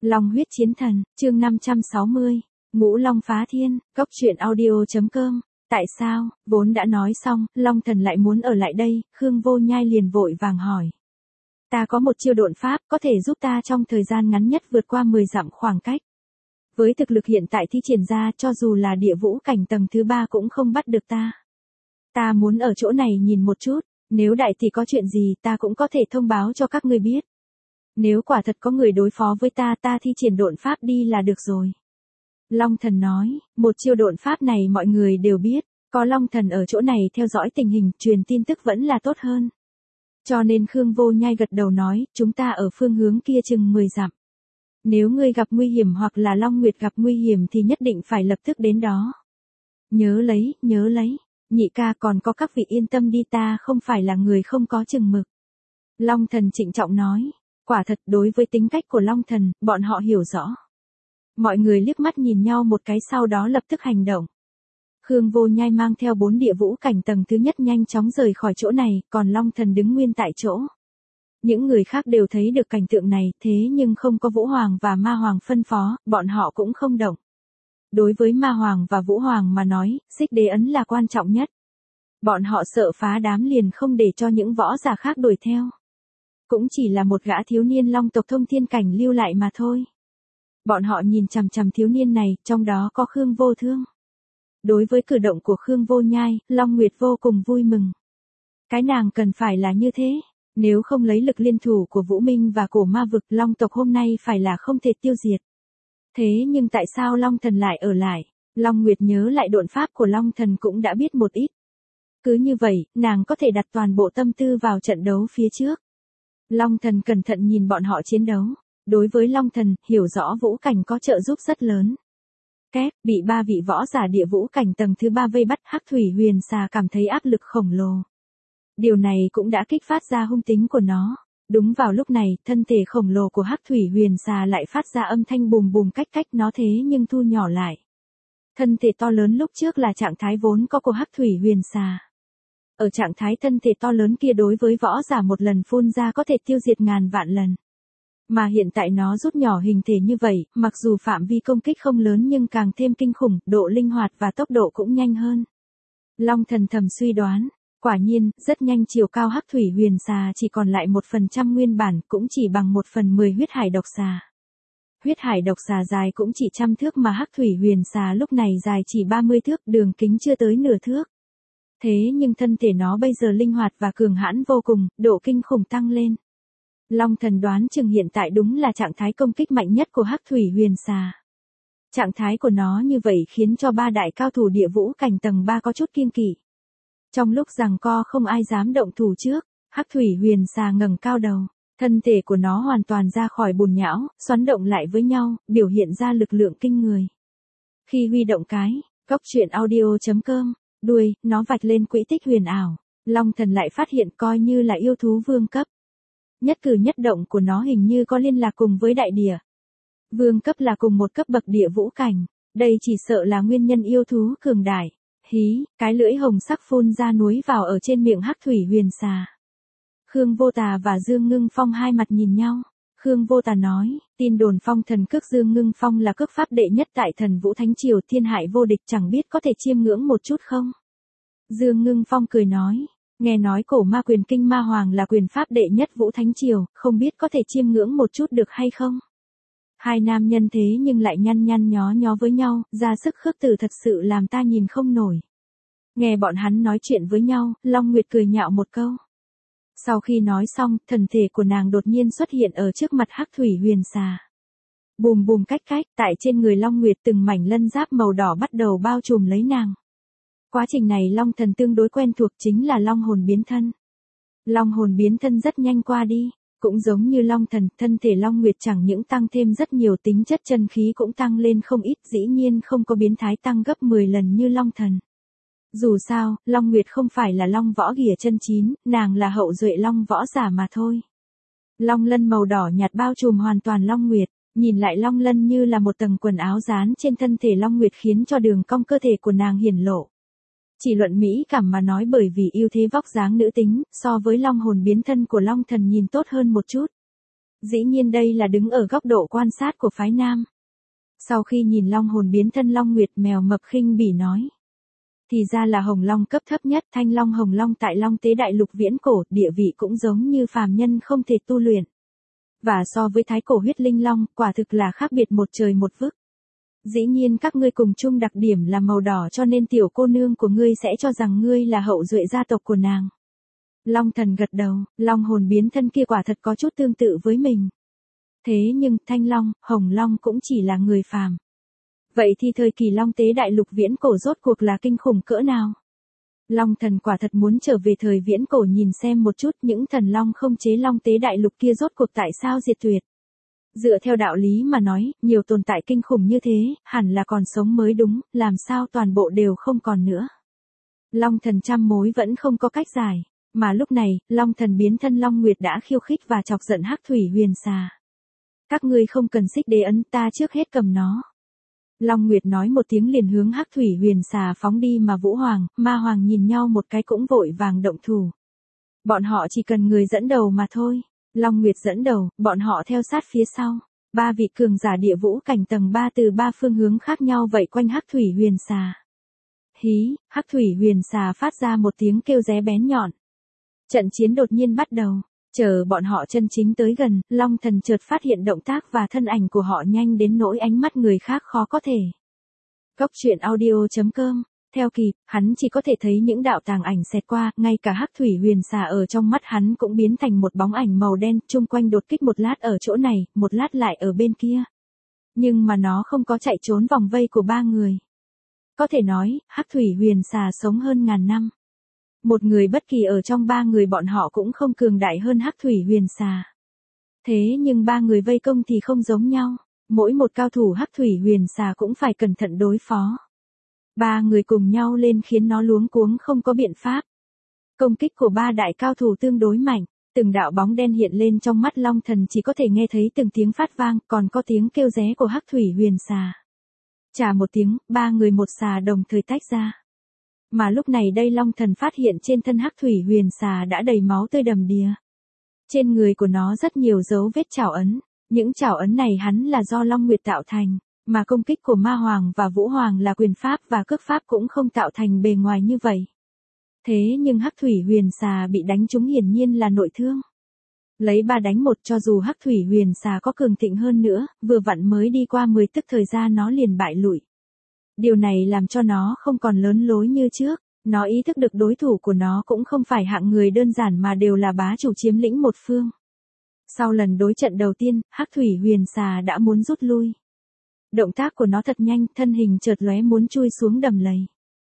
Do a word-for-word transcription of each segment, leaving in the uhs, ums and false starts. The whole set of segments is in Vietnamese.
Long huyết chiến thần, chương năm trăm sáu mươi, Ngũ Long phá thiên, cốc truyện audio.com. Tại sao, vốn đã nói xong, Long thần lại muốn ở lại đây, Khương Vô Nhai liền vội vàng hỏi. Ta có một chiêu độn pháp, có thể giúp ta trong thời gian ngắn nhất vượt qua mười dặm khoảng cách. Với thực lực hiện tại thi triển ra, cho dù là địa vũ cảnh tầng thứ ba cũng không bắt được ta. Ta muốn ở chỗ này nhìn một chút, nếu đại tỷ có chuyện gì ta cũng có thể thông báo cho các ngươi biết. Nếu quả thật có người đối phó với ta, ta thi triển độn pháp đi là được rồi. Long thần nói, một chiêu độn pháp này mọi người đều biết, có Long thần ở chỗ này theo dõi tình hình, truyền tin tức vẫn là tốt hơn. Cho nên Khương Vô Nhai gật đầu nói, chúng ta ở phương hướng kia chừng mười dặm. Nếu ngươi gặp nguy hiểm hoặc là Long Nguyệt gặp nguy hiểm thì nhất định phải lập tức đến đó. Nhớ lấy, nhớ lấy, nhị ca còn có các vị yên tâm đi, ta không phải là người không có chừng mực. Long thần trịnh trọng nói, quả thật đối với tính cách của Long thần, bọn họ hiểu rõ. Mọi người liếc mắt nhìn nhau một cái sau đó lập tức hành động. Khương Vô Nhai mang theo bốn địa vũ cảnh tầng thứ nhất nhanh chóng rời khỏi chỗ này, còn Long thần đứng nguyên tại chỗ. Những người khác đều thấy được cảnh tượng này, thế nhưng không có Vũ Hoàng và Ma Hoàng phân phó, bọn họ cũng không động. Đối với Ma Hoàng và Vũ Hoàng mà nói, xích đế ấn là quan trọng nhất. Bọn họ sợ phá đám liền không để cho những võ giả khác đuổi theo. Cũng chỉ là một gã thiếu niên Long tộc thông thiên cảnh lưu lại mà thôi. Bọn họ nhìn chằm chằm thiếu niên này, trong đó có Khương Vô Thương. Đối với cử động của Khương Vô Nhai, Long Nguyệt vô cùng vui mừng. Cái nàng cần phải là như thế. Nếu không lấy lực liên thủ của Vũ Minh và cổ ma vực, Long tộc hôm nay phải là không thể tiêu diệt. Thế nhưng tại sao Long thần lại ở lại? Long Nguyệt nhớ lại độn pháp của Long thần cũng đã biết một ít. Cứ như vậy, nàng có thể đặt toàn bộ tâm tư vào trận đấu phía trước. Long thần cẩn thận nhìn bọn họ chiến đấu. Đối với Long thần, hiểu rõ vũ cảnh có trợ giúp rất lớn. Két, bị ba vị võ giả địa vũ cảnh tầng thứ ba vây bắt, Hắc Thủy Huyền Xà cảm thấy áp lực khổng lồ. Điều này cũng đã kích phát ra hung tính của nó. Đúng vào lúc này, thân thể khổng lồ của Hắc Thủy Huyền Xà lại phát ra âm thanh bùm bùm cách cách nó thế nhưng thu nhỏ lại. Thân thể to lớn lúc trước là trạng thái vốn có của Hắc Thủy Huyền Xà. Ở trạng thái thân thể to lớn kia đối với võ giả một lần phun ra có thể tiêu diệt ngàn vạn lần. Mà hiện tại nó rút nhỏ hình thể như vậy, mặc dù phạm vi công kích không lớn nhưng càng thêm kinh khủng, độ linh hoạt và tốc độ cũng nhanh hơn. Long thần thầm suy đoán, quả nhiên, rất nhanh chiều cao Hắc Thủy Huyền Xà chỉ còn lại một phần trăm nguyên bản, cũng chỉ bằng một phần mười huyết hải độc xà. Huyết hải độc xà dài cũng chỉ trăm thước mà Hắc Thủy Huyền Xà lúc này dài chỉ ba mươi thước, đường kính chưa tới nửa thước. Thế nhưng thân thể nó bây giờ linh hoạt và cường hãn vô cùng, độ kinh khủng tăng lên. Long thần đoán chừng hiện tại đúng là trạng thái công kích mạnh nhất của Hắc Thủy Huyền Xà. Trạng thái của nó như vậy khiến cho ba đại cao thủ địa vũ cảnh tầng ba có chút kiêng kỵ. Trong lúc giằng co không ai dám động thủ trước, Hắc Thủy Huyền Xà ngẩng cao đầu, thân thể của nó hoàn toàn ra khỏi bùn nhão, xoắn động lại với nhau, biểu hiện ra lực lượng kinh người. Khi huy động cái, cốc truyện audio.com, đuôi, nó vạch lên quỹ tích huyền ảo, Long thần lại phát hiện coi như là yêu thú vương cấp. Nhất cử nhất động của nó hình như có liên lạc cùng với đại địa. Vương cấp là cùng một cấp bậc địa vũ cảnh, đây chỉ sợ là nguyên nhân yêu thú cường đại. Hí, cái lưỡi hồng sắc phun ra núi vào ở trên miệng Hắc Thủy Huyền Xà. Khương Vô Tà và Dương Ngưng Phong hai mặt nhìn nhau. Khương Vô Tà nói, tin đồn phong thần cước Dương Ngưng Phong là cước pháp đệ nhất tại thần Vũ Thánh Triều, thiên hại vô địch, chẳng biết có thể chiêm ngưỡng một chút không? Dương Ngưng Phong cười nói, nghe nói cổ ma quyền kinh Ma Hoàng là quyền pháp đệ nhất Vũ Thánh Triều, không biết có thể chiêm ngưỡng một chút được hay không? Hai nam nhân thế nhưng lại nhăn nhăn nhó nhó với nhau, ra sức khước từ thật sự làm ta nhìn không nổi. Nghe bọn hắn nói chuyện với nhau, Long Nguyệt cười nhạo một câu. Sau khi nói xong, thần thể của nàng đột nhiên xuất hiện ở trước mặt Hắc Thủy Huyền Xà. Bùm bùm cách cách, tại trên người Long Nguyệt từng mảnh lân giáp màu đỏ bắt đầu bao trùm lấy nàng. Quá trình này Long thần tương đối quen thuộc, chính là Long hồn biến thân. Long hồn biến thân rất nhanh qua đi. Cũng giống như Long thần, thân thể Long Nguyệt chẳng những tăng thêm rất nhiều, tính chất chân khí cũng tăng lên không ít, dĩ nhiên không có biến thái tăng gấp mười lần như Long thần. Dù sao, Long Nguyệt không phải là Long võ ghìa chân chín, nàng là hậu duệ Long võ giả mà thôi. Long lân màu đỏ nhạt bao trùm hoàn toàn Long Nguyệt, nhìn lại Long lân như là một tầng quần áo dán trên thân thể Long Nguyệt khiến cho đường cong cơ thể của nàng hiển lộ. Chỉ luận mỹ cảm mà nói, bởi vì ưu thế vóc dáng nữ tính, so với Long hồn biến thân của Long thần nhìn tốt hơn một chút. Dĩ nhiên đây là đứng ở góc độ quan sát của phái nam. Sau khi nhìn long hồn biến thân Long Nguyệt, mèo mập khinh bỉ nói. Thì ra là hồng long cấp thấp nhất, thanh long hồng long tại Long Tế Đại Lục viễn cổ, địa vị cũng giống như phàm nhân không thể tu luyện. Và so với thái cổ huyết linh long, quả thực là khác biệt một trời một vực. Dĩ nhiên các ngươi cùng chung đặc điểm là màu đỏ, cho nên tiểu cô nương của ngươi sẽ cho rằng ngươi là hậu duệ gia tộc của nàng. Long thần gật đầu, long hồn biến thân kia quả thật có chút tương tự với mình. Thế nhưng thanh long, hồng long cũng chỉ là người phàm. Vậy thì thời kỳ Long Tế Đại Lục viễn cổ rốt cuộc là kinh khủng cỡ nào? Long thần quả thật muốn trở về thời viễn cổ nhìn xem một chút những thần long không chế Long Tế Đại Lục kia rốt cuộc tại sao diệt tuyệt. Dựa theo đạo lý mà nói, nhiều tồn tại kinh khủng như thế, hẳn là còn sống mới đúng, làm sao toàn bộ đều không còn nữa. Long thần trăm mối vẫn không có cách giải, mà lúc này, long thần biến thân Long Nguyệt đã khiêu khích và chọc giận Hắc Thủy Huyền Xà. Các ngươi không cần xích đế ấn, ta trước hết cầm nó. Long Nguyệt nói một tiếng liền hướng Hắc Thủy Huyền Xà phóng đi, mà Vũ Hoàng, Ma Hoàng nhìn nhau một cái cũng vội vàng động thủ. Bọn họ chỉ cần người dẫn đầu mà thôi. Long Nguyệt dẫn đầu, bọn họ theo sát phía sau. Ba vị cường giả địa vũ cảnh tầng ba từ ba phương hướng khác nhau vây quanh Hắc Thủy Huyền Xà. Hí, Hắc Thủy Huyền Xà phát ra một tiếng kêu ré bén nhọn. Trận chiến đột nhiên bắt đầu. Chờ bọn họ chân chính tới gần, Long thần chợt phát hiện động tác và thân ảnh của họ nhanh đến nỗi ánh mắt người khác khó có thể. Cốc truyện audio chấm com. Theo kịp, hắn chỉ có thể thấy những đạo tàng ảnh xẹt qua, ngay cả Hắc Thủy Huyền Xà ở trong mắt hắn cũng biến thành một bóng ảnh màu đen, chung quanh đột kích một lát ở chỗ này, một lát lại ở bên kia. Nhưng mà nó không có chạy trốn vòng vây của ba người. Có thể nói, Hắc Thủy Huyền Xà sống hơn ngàn năm. Một người bất kỳ ở trong ba người bọn họ cũng không cường đại hơn Hắc Thủy Huyền Xà. Thế nhưng ba người vây công thì không giống nhau, mỗi một cao thủ Hắc Thủy Huyền Xà cũng phải cẩn thận đối phó. Ba người cùng nhau lên khiến nó luống cuống không có biện pháp. Công kích của ba đại cao thủ tương đối mạnh, từng đạo bóng đen hiện lên trong mắt Long thần chỉ có thể nghe thấy từng tiếng phát vang, còn có tiếng kêu ré của Hắc Thủy Huyền Xà. Chà một tiếng, ba người một xà đồng thời tách ra. Mà lúc này đây Long thần phát hiện trên thân Hắc Thủy Huyền Xà đã đầy máu tươi đầm đìa. Trên người của nó rất nhiều dấu vết trảo ấn, những trảo ấn này hắn là do Long Nguyệt tạo thành. Mà công kích của Ma Hoàng và Vũ Hoàng là quyền pháp và cước pháp cũng không tạo thành bề ngoài như vậy. Thế nhưng Hắc Thủy Huyền Xà bị đánh trúng hiển nhiên là nội thương. Lấy ba đánh một, cho dù Hắc Thủy Huyền Xà có cường thịnh hơn nữa, vừa vặn mới đi qua mười tức thời gian nó liền bại lụi. Điều này làm cho nó không còn lớn lối như trước, nó ý thức được đối thủ của nó cũng không phải hạng người đơn giản mà đều là bá chủ chiếm lĩnh một phương. Sau lần đối trận đầu tiên, Hắc Thủy Huyền Xà đã muốn rút lui. Động tác của nó thật nhanh, thân hình chợt lóe muốn chui xuống đầm lầy.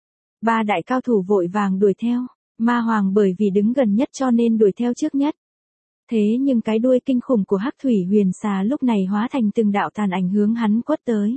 Ba đại cao thủ vội vàng đuổi theo, Ma Hoàng bởi vì đứng gần nhất cho nên đuổi theo trước nhất. Thế nhưng cái đuôi kinh khủng của Hắc Thủy Huyền Xà lúc này hóa thành từng đạo tàn ảnh hướng hắn quất tới.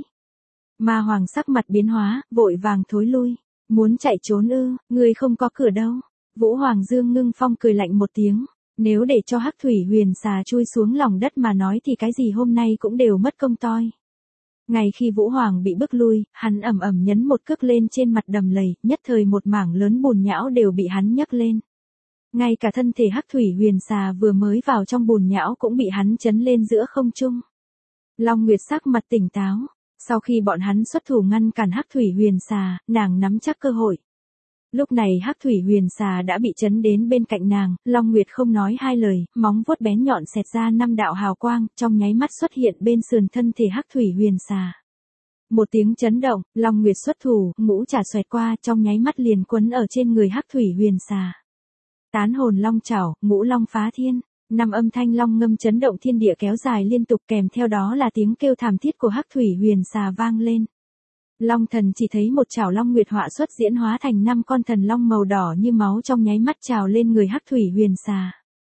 Ma Hoàng sắc mặt biến hóa, vội vàng thối lui. Muốn chạy trốn ư, ngươi không có cửa đâu. Vũ Hoàng Dương Ngưng Phong cười lạnh một tiếng. Nếu để cho Hắc Thủy Huyền Xà chui xuống lòng đất mà nói thì cái gì hôm nay cũng đều mất công toi. Ngay khi Vũ Hoàng bị bức lui, hắn ầm ầm nhấn một cước lên trên mặt đầm lầy, nhất thời một mảng lớn bùn nhão đều bị hắn nhấc lên. Ngay cả thân thể Hắc Thủy Huyền Xà vừa mới vào trong bùn nhão cũng bị hắn chấn lên giữa không trung. Long Nguyệt sắc mặt tỉnh táo, sau khi bọn hắn xuất thủ ngăn cản Hắc Thủy Huyền Xà, nàng nắm chắc cơ hội. Lúc này Hắc Thủy Huyền Xà đã bị chấn đến bên cạnh nàng, Long Nguyệt không nói hai lời, móng vuốt bén nhọn xẹt ra năm đạo hào quang, trong nháy mắt xuất hiện bên sườn thân thể Hắc Thủy Huyền Xà. Một tiếng chấn động, Long Nguyệt xuất thủ, ngũ trảo xoẹt qua, trong nháy mắt liền quấn ở trên người Hắc Thủy Huyền Xà. Tán hồn long trảo, ngũ long phá thiên, năm âm thanh long ngâm chấn động thiên địa kéo dài liên tục, kèm theo đó là tiếng kêu thảm thiết của Hắc Thủy Huyền Xà vang lên. Long thần chỉ thấy một chảo long nguyệt họa xuất diễn hóa thành năm con thần long màu đỏ như máu trong nháy mắt trào lên người Hắc Thủy Huyền Xà.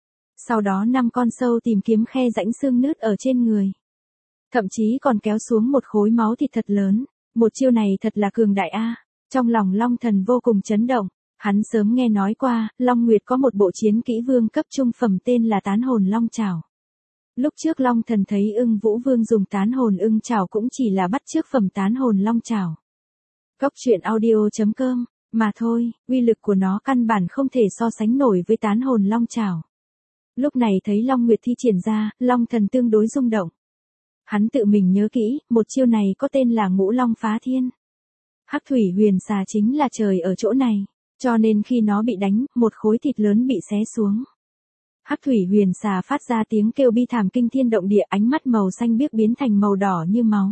Sau đó năm con sâu tìm kiếm khe rãnh xương nứt ở trên người. Thậm chí còn kéo xuống một khối máu thịt thật lớn, một chiêu này thật là cường đại a. Trong lòng Long thần vô cùng chấn động, hắn sớm nghe nói qua, Long Nguyệt có một bộ chiến kỹ vương cấp trung phẩm tên là Tán Hồn Long Trảo. Lúc trước Long thần thấy Ưng Vũ Vương dùng Tán Hồn Ưng Trảo cũng chỉ là bắt chước phẩm Tán Hồn Long Trảo. Cốc truyện audio chấm com, mà thôi, uy lực của nó căn bản không thể so sánh nổi với Tán Hồn Long Trảo. Lúc này thấy Long Nguyệt thi triển ra, Long Thần tương đối rung động. Hắn tự mình nhớ kỹ, một chiêu này có tên là Ngũ Long Phá Thiên. Hắc thủy huyền xà chính là trời ở chỗ này, cho nên khi nó bị đánh, một khối thịt lớn bị xé xuống. Hắc thủy huyền xà phát ra tiếng kêu bi thảm kinh thiên động địa, ánh mắt màu xanh biếc biến thành màu đỏ như máu.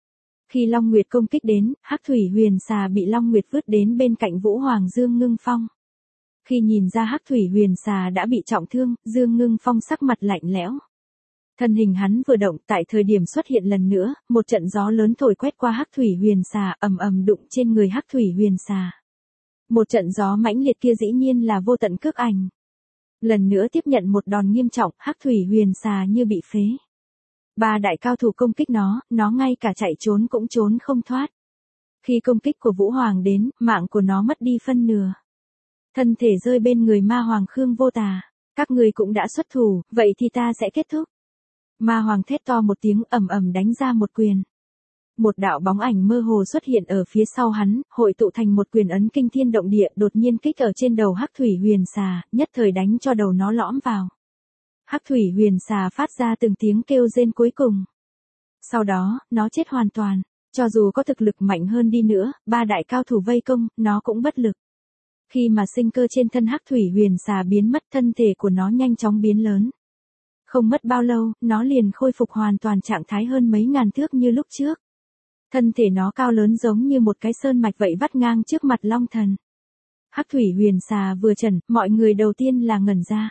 Khi Long Nguyệt công kích đến, Hắc thủy huyền xà bị Long Nguyệt vứt đến bên cạnh Vũ Hoàng Dương Ngưng Phong. Khi nhìn ra Hắc thủy huyền xà đã bị trọng thương, Dương Ngưng Phong sắc mặt lạnh lẽo. Thân hình hắn vừa động, tại thời điểm xuất hiện lần nữa, một trận gió lớn thổi quét qua Hắc thủy huyền xà, ầm ầm đụng trên người Hắc thủy huyền xà. Một trận gió mãnh liệt kia dĩ nhiên là vô tận cước ảnh. Lần nữa tiếp nhận một đòn nghiêm trọng, Hắc thủy huyền xà như bị phế. Ba đại cao thủ công kích nó, nó ngay cả chạy trốn cũng trốn không thoát. Khi công kích của Vũ Hoàng đến, mạng của nó mất đi phân nửa. Thân thể rơi bên người Ma Hoàng Khương Vô Tà. Các người cũng đã xuất thủ, vậy thì ta sẽ kết thúc. Ma Hoàng thét to một tiếng, ầm ầm đánh ra một quyền. Một đạo bóng ảnh mơ hồ xuất hiện ở phía sau hắn, hội tụ thành một quyền ấn kinh thiên động địa, đột nhiên kích ở trên đầu Hắc thủy huyền xà, nhất thời đánh cho đầu nó lõm vào. Hắc thủy huyền xà phát ra từng tiếng kêu rên cuối cùng. Sau đó, nó chết hoàn toàn. Cho dù có thực lực mạnh hơn đi nữa, ba đại cao thủ vây công, nó cũng bất lực. Khi mà sinh cơ trên thân Hắc thủy huyền xà biến mất, thân thể của nó nhanh chóng biến lớn. Không mất bao lâu, nó liền khôi phục hoàn toàn trạng thái hơn mấy ngàn thước như lúc trước. Thân thể nó cao lớn giống như một cái sơn mạch vậy vắt ngang trước mặt Long Thần. Hắc thủy huyền xà vừa trần, mọi người đầu tiên là ngẩn ra.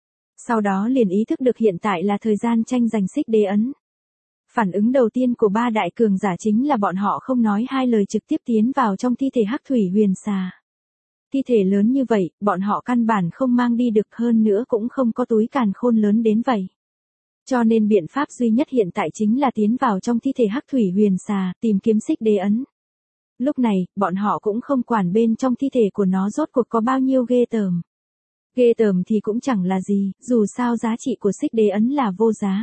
Sau đó liền ý thức được hiện tại là thời gian tranh giành xích đế ấn. Phản ứng đầu tiên của ba đại cường giả chính là bọn họ không nói hai lời trực tiếp tiến vào trong thi thể Hắc thủy huyền xà. Thi thể lớn như vậy, bọn họ căn bản không mang đi được, hơn nữa cũng không có túi càn khôn lớn đến vậy. Cho nên biện pháp duy nhất hiện tại chính là tiến vào trong thi thể Hắc thủy huyền xà, tìm kiếm xích đế ấn. Lúc này, bọn họ cũng không quản bên trong thi thể của nó rốt cuộc có bao nhiêu ghê tởm. Ghê tởm thì cũng chẳng là gì, dù sao giá trị của xích đế ấn là vô giá.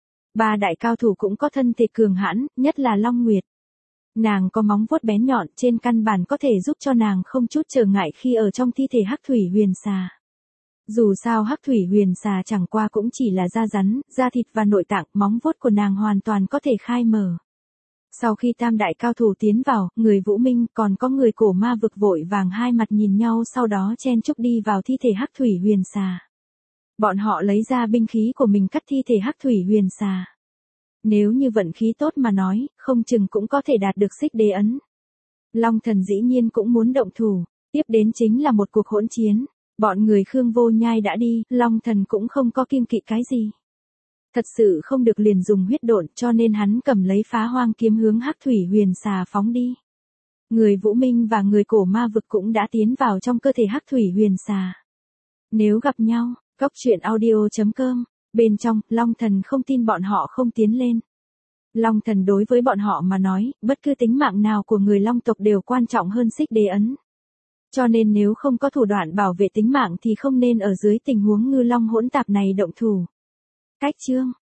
Ba đại cao thủ cũng có thân thể cường hãn, nhất là Long Nguyệt. Nàng có móng vuốt bén nhọn, trên căn bản có thể giúp cho nàng không chút trở ngại khi ở trong thi thể Hắc thủy huyền xà. Dù sao Hắc thủy huyền xà chẳng qua cũng chỉ là da rắn, da thịt và nội tạng, móng vuốt của nàng hoàn toàn có thể khai mở. Sau khi tam đại cao thủ tiến vào, người Vũ Minh còn có người cổ ma vực vội vàng hai mặt nhìn nhau, sau đó chen chúc đi vào thi thể Hắc thủy huyền xà. Bọn họ lấy ra binh khí của mình cắt thi thể Hắc thủy huyền xà. Nếu như vận khí tốt mà nói, không chừng cũng có thể đạt được xích đế ấn. Long Thần dĩ nhiên cũng muốn động thủ, tiếp đến chính là một cuộc hỗn chiến. Bọn người Khương Vô Nhai đã đi, Long Thần cũng không có kiêng kỵ cái gì. Thật sự không được liền dùng huyết độn, cho nên hắn cầm lấy Phá Hoang kiếm hướng Hắc thủy huyền xà phóng đi. Người Vũ Minh và người cổ ma vực cũng đã tiến vào trong cơ thể Hắc thủy huyền xà. Nếu gặp nhau, Cốc Truyện Audio chấm com, bên trong, Long Thần không tin bọn họ không tiến lên. Long Thần đối với bọn họ mà nói, bất cứ tính mạng nào của người Long tộc đều quan trọng hơn xích đế ấn. Cho nên nếu không có thủ đoạn bảo vệ tính mạng thì không nên ở dưới tình huống ngư long hỗn tạp này động thủ. Cách chương